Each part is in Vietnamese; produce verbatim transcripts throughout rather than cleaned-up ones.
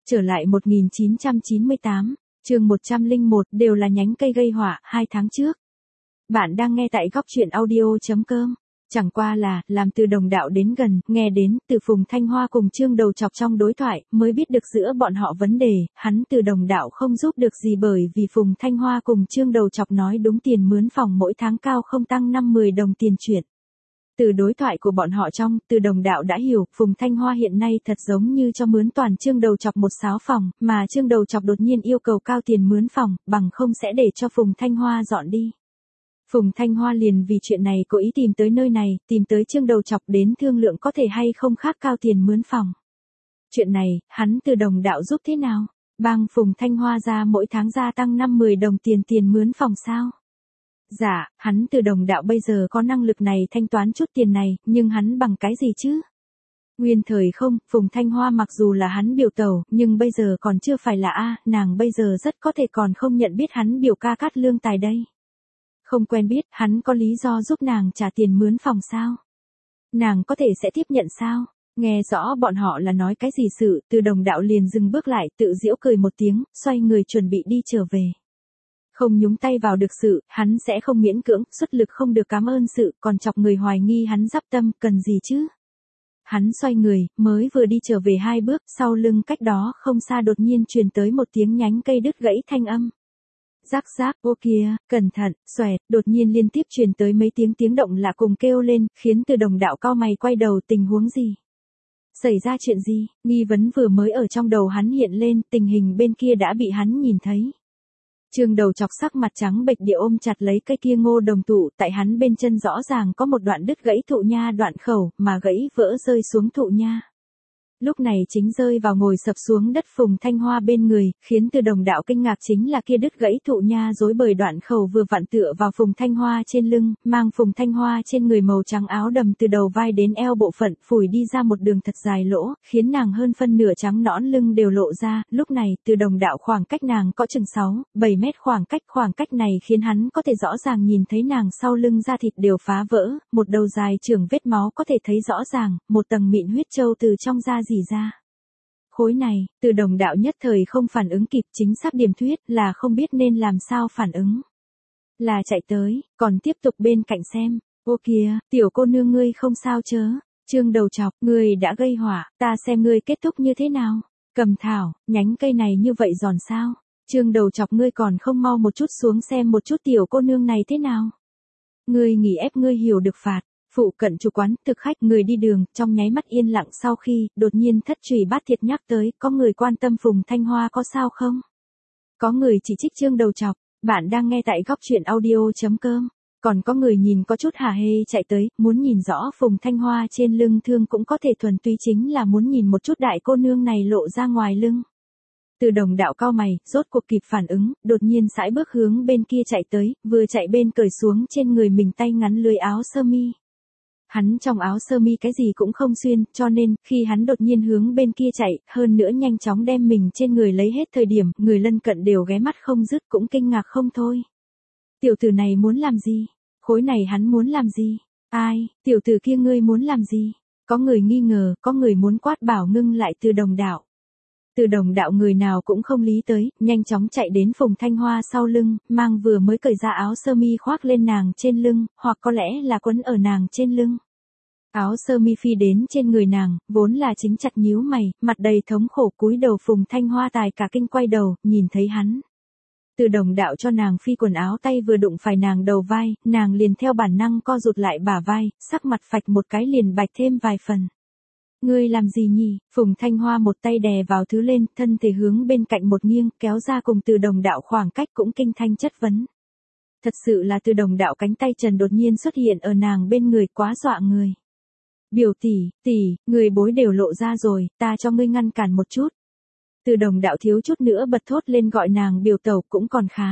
Trở lại một nghìn chín trăm chín mươi tám, chương một trăm lẻ một đều là nhánh cây gây họa, hai tháng trước. Bạn đang nghe tại góc truyện audio chấm com. Chẳng qua là, làm từ Đồng Đạo đến gần, nghe đến, từ Phùng Thanh Hoa cùng Trương Đầu Chọc trong đối thoại, mới biết được giữa bọn họ vấn đề, hắn từ Đồng Đạo không giúp được gì bởi vì Phùng Thanh Hoa cùng Trương Đầu Chọc nói đúng tiền mướn phòng mỗi tháng cao không tăng năm mười đồng tiền chuyển. Từ đối thoại của bọn họ trong, từ Đồng Đạo đã hiểu, Phùng Thanh Hoa hiện nay thật giống như cho mướn toàn Trương Đầu Chọc một sáu phòng, mà Trương Đầu Chọc đột nhiên yêu cầu cao tiền mướn phòng, bằng không sẽ để cho Phùng Thanh Hoa dọn đi. Phùng Thanh Hoa liền vì chuyện này cố ý tìm tới nơi này, tìm tới Trương Đầu Chọc đến thương lượng có thể hay không khác cao tiền mướn phòng. Chuyện này, hắn từ Đồng Đạo giúp thế nào? Bang Phùng Thanh Hoa ra mỗi tháng gia tăng năm mười đồng tiền tiền mướn phòng sao? Dạ, hắn từ Đồng Đạo bây giờ có năng lực này thanh toán chút tiền này, nhưng hắn bằng cái gì chứ? Nguyên thời không, Phùng Thanh Hoa mặc dù là hắn biểu tẩu, nhưng bây giờ còn chưa phải là A, nàng bây giờ rất có thể còn không nhận biết hắn biểu ca Cát Lương Tài đây. Không quen biết, hắn có lý do giúp nàng trả tiền mướn phòng sao? Nàng có thể sẽ tiếp nhận sao? Nghe rõ bọn họ là nói cái gì sự, từ Đồng Đạo liền dừng bước lại, tự giễu cười một tiếng, xoay người chuẩn bị đi trở về. Không nhúng tay vào được sự, hắn sẽ không miễn cưỡng, xuất lực không được cảm ơn sự, còn chọc người hoài nghi hắn dắp tâm, cần gì chứ? Hắn xoay người, mới vừa đi trở về hai bước, sau lưng cách đó không xa đột nhiên truyền tới một tiếng nhánh cây đứt gãy thanh âm. Rắc rác, ô kìa, cẩn thận, xoẹt, đột nhiên liên tiếp truyền tới mấy tiếng tiếng động lạ cùng kêu lên, khiến từ Đồng Đạo cau mày quay đầu, tình huống gì? Xảy ra chuyện gì? Nghi vấn vừa mới ở trong đầu hắn hiện lên, tình hình bên kia đã bị hắn nhìn thấy. Trương Đầu Chọc sắc mặt trắng bệch địa ôm chặt lấy cây kia ngô đồng thụ, tại hắn bên chân rõ ràng có một đoạn đứt gãy thụ nha đoạn khẩu, mà gãy vỡ rơi xuống thụ nha. Lúc này chính rơi vào ngồi sập xuống đất Phùng Thanh Hoa bên người, khiến từ Đồng Đạo kinh ngạc chính là kia đứt gãy thụ nha rối bời đoạn khẩu vừa vặn tựa vào Phùng Thanh Hoa trên lưng, mang Phùng Thanh Hoa trên người màu trắng áo đầm từ đầu vai đến eo bộ phận, phủi đi ra một đường thật dài lỗ, khiến nàng hơn phân nửa trắng nõn lưng đều lộ ra, lúc này, từ Đồng Đạo khoảng cách nàng có chừng sáu, bảy mét khoảng cách, khoảng cách này khiến hắn có thể rõ ràng nhìn thấy nàng sau lưng da thịt đều phá vỡ, một đầu dài trưởng vết máu có thể thấy rõ ràng, một tầng mịn huyết châu từ trong da rỉ ra. Khối này, từ Đồng Đạo nhất thời không phản ứng kịp, chính xác điểm thuyết là không biết nên làm sao phản ứng. Là chạy tới, còn tiếp tục bên cạnh xem, ô kìa, tiểu cô nương ngươi không sao chớ, Trương Đầu Chọc, ngươi đã gây họa, ta xem ngươi kết thúc như thế nào, Cầm Thảo, nhánh cây này như vậy giòn sao, Trương Đầu Chọc ngươi còn không mau một chút xuống xem một chút tiểu cô nương này thế nào. Ngươi nghỉ ép ngươi hiểu được phạt. Phụ cận chủ quán, thực khách, người đi đường, trong nháy mắt yên lặng sau khi, đột nhiên thất trùy bát thiệt nhắc tới, có người quan tâm Phùng Thanh Hoa có sao không? Có người chỉ trích Trương Đầu Chọc, bạn đang nghe tại góc truyện audio chấm com. Còn có người nhìn có chút hả hê chạy tới, muốn nhìn rõ Phùng Thanh Hoa trên lưng thương cũng có thể thuần túy chính là muốn nhìn một chút đại cô nương này lộ ra ngoài lưng. Từ Đồng Đạo cau mày, rốt cuộc kịp phản ứng, đột nhiên sải bước hướng bên kia chạy tới, vừa chạy bên cởi xuống trên người mình tay ngắn lưới áo sơ mi. Hắn trong áo sơ mi cái gì cũng không xuyên, cho nên, khi hắn đột nhiên hướng bên kia chạy, hơn nữa nhanh chóng đem mình trên người lấy hết thời điểm, người lân cận đều ghé mắt không dứt cũng kinh ngạc không thôi. Tiểu tử này muốn làm gì? Khối này hắn muốn làm gì? Ai, tiểu tử kia ngươi muốn làm gì? Có người nghi ngờ, có người muốn quát bảo ngưng lại từ Đồng Đạo. Từ Đồng Đạo người nào cũng không lý tới, nhanh chóng chạy đến Phùng Thanh Hoa sau lưng, mang vừa mới cởi ra áo sơ mi khoác lên nàng trên lưng, hoặc có lẽ là quấn ở nàng trên lưng. Áo sơ mi phi đến trên người nàng, vốn là chính chặt nhíu mày, mặt đầy thống khổ cúi đầu Phùng Thanh Hoa tài cả kinh quay đầu, nhìn thấy hắn. Từ Đồng Đạo cho nàng phi quần áo tay vừa đụng phải nàng đầu vai, nàng liền theo bản năng co rụt lại bả vai, sắc mặt phạch một cái liền bạch thêm vài phần. Ngươi làm gì nhỉ? Phùng Thanh Hoa một tay đè vào thứ lên, thân thể hướng bên cạnh một nghiêng, kéo ra cùng từ Đồng Đạo khoảng cách cũng kinh thanh chất vấn. Thật sự là từ Đồng Đạo cánh tay trần đột nhiên xuất hiện ở nàng bên người quá dọa người. Biểu tỷ, tỷ, người bối đều lộ ra rồi, ta cho ngươi ngăn cản một chút. Từ Đồng Đạo thiếu chút nữa bật thốt lên gọi nàng biểu tẩu cũng còn khá.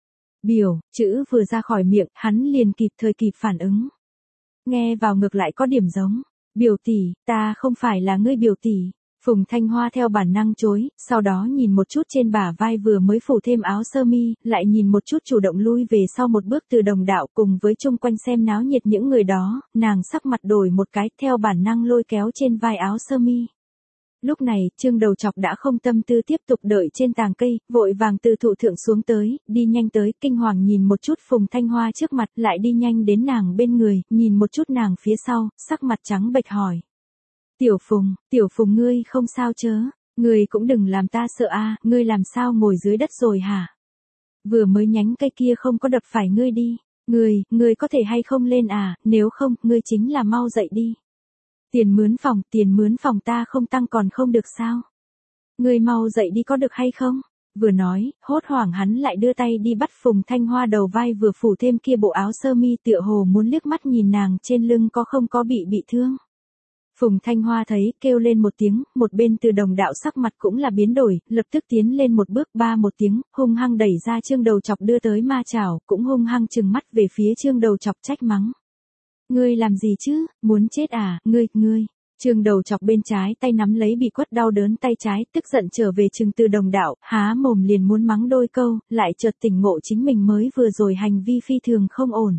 Biểu, chữ vừa ra khỏi miệng, hắn liền kịp thời kịp phản ứng. Nghe vào ngược lại có điểm giống. Biểu tỷ, ta không phải là ngươi biểu tỷ. Phùng Thanh Hoa theo bản năng chối, sau đó nhìn một chút trên bả vai vừa mới phủ thêm áo sơ mi, lại nhìn một chút chủ động lui về sau một bước từ Đồng Đạo cùng với chung quanh xem náo nhiệt những người đó, nàng sắc mặt đổi một cái theo bản năng lôi kéo trên vai áo sơ mi. Lúc này, Trương Đầu Chọc đã không tâm tư tiếp tục đợi trên tàng cây, vội vàng từ thụ thượng xuống tới, đi nhanh tới, kinh hoàng nhìn một chút Phùng Thanh Hoa trước mặt, lại đi nhanh đến nàng bên người, nhìn một chút nàng phía sau, sắc mặt trắng bệch hỏi. Tiểu Phùng, Tiểu Phùng ngươi không sao chớ, ngươi cũng đừng làm ta sợ a, ngươi làm sao ngồi dưới đất rồi hả? Vừa mới nhánh cây kia không có đập phải ngươi đi, ngươi, ngươi có thể hay không lên à, nếu không, ngươi chính là mau dậy đi. Tiền mướn phòng, tiền mướn phòng ta không tăng còn không được sao? Ngươi mau dậy đi có được hay không? Vừa nói, hốt hoảng hắn lại đưa tay đi bắt Phùng Thanh Hoa đầu vai vừa phủ thêm kia bộ áo sơ mi tựa hồ muốn liếc mắt nhìn nàng trên lưng có không có bị bị thương. Phùng Thanh Hoa thấy, kêu lên một tiếng, một bên Từ Đồng Đạo sắc mặt cũng là biến đổi, lập tức tiến lên một bước ba một tiếng, hung hăng đẩy ra Trương Đầu Chọc đưa tới ma chảo, cũng hung hăng trừng mắt về phía Trương Đầu Chọc trách mắng. Ngươi làm gì chứ, muốn chết à, ngươi, ngươi. Trương Đầu Chọc bên trái tay nắm lấy bị quất đau đớn tay trái, tức giận trở về Trừng Từ Đồng Đạo, há mồm liền muốn mắng đôi câu, lại chợt tỉnh ngộ chính mình mới vừa rồi hành vi phi thường không ổn.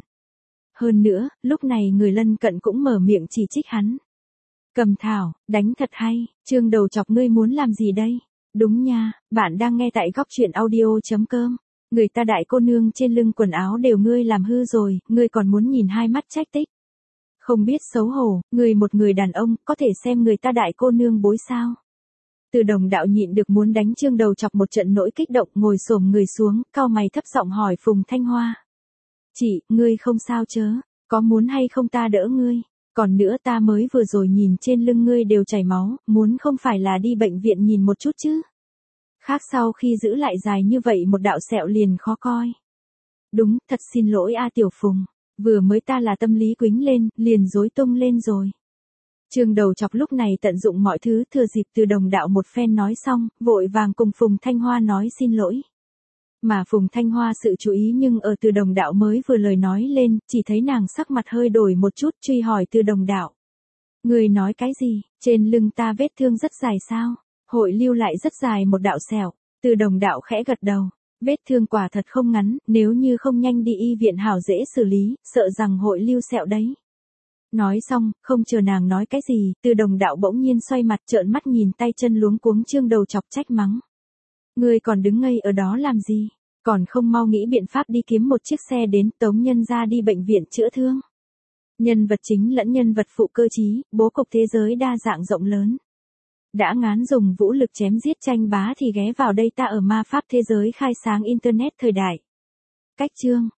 Hơn nữa, lúc này người lân cận cũng mở miệng chỉ trích hắn. Cầm thảo, đánh thật hay, Trương Đầu Chọc ngươi muốn làm gì đây? Đúng nha, bạn đang nghe tại góc truyện audio chấm com. Người ta đại cô nương trên lưng quần áo đều ngươi làm hư rồi, ngươi còn muốn nhìn hai mắt trách tích. Không biết xấu hổ, người một người đàn ông, có thể xem người ta đại cô nương bối sao? Từ Đồng Đạo nhịn được muốn đánh Trương Đầu Chọc một trận nỗi kích động, ngồi xổm người xuống, cau mày thấp giọng hỏi Phùng Thanh Hoa. Chị, ngươi không sao chớ, có muốn hay không ta đỡ ngươi? Còn nữa ta mới vừa rồi nhìn trên lưng ngươi đều chảy máu, muốn không phải là đi bệnh viện nhìn một chút chứ? Khác sau khi giữ lại dài như vậy một đạo sẹo liền khó coi. Đúng, thật xin lỗi a Tiểu Phùng. Vừa mới ta là tâm lý quính lên, liền rối tung lên rồi. Trương Đầu Chọc lúc này tận dụng mọi thứ thừa dịp Từ Đồng Đạo một phen nói xong, vội vàng cùng Phùng Thanh Hoa nói xin lỗi. Mà Phùng Thanh Hoa sự chú ý nhưng ở Từ Đồng Đạo mới vừa lời nói lên, chỉ thấy nàng sắc mặt hơi đổi một chút truy hỏi Từ Đồng Đạo. Người nói cái gì, trên lưng ta vết thương rất dài sao, hội lưu lại rất dài một đạo sẹo, Từ Đồng Đạo khẽ gật đầu. Vết thương quả thật không ngắn, nếu như không nhanh đi y viện hảo dễ xử lý, sợ rằng hội lưu sẹo đấy. Nói xong, không chờ nàng nói cái gì, Từ Đồng Đạo bỗng nhiên xoay mặt trợn mắt nhìn tay chân luống cuống Trương Đầu Chọc trách mắng. Ngươi còn đứng ngây ở đó làm gì, còn không mau nghĩ biện pháp đi kiếm một chiếc xe đến tống nhân ra đi bệnh viện chữa thương. Nhân vật chính lẫn nhân vật phụ cơ trí, bố cục thế giới đa dạng rộng lớn. Đã ngán dùng vũ lực chém giết tranh bá thì ghé vào đây ta ở ma pháp thế giới khai sáng internet thời đại. Cách chương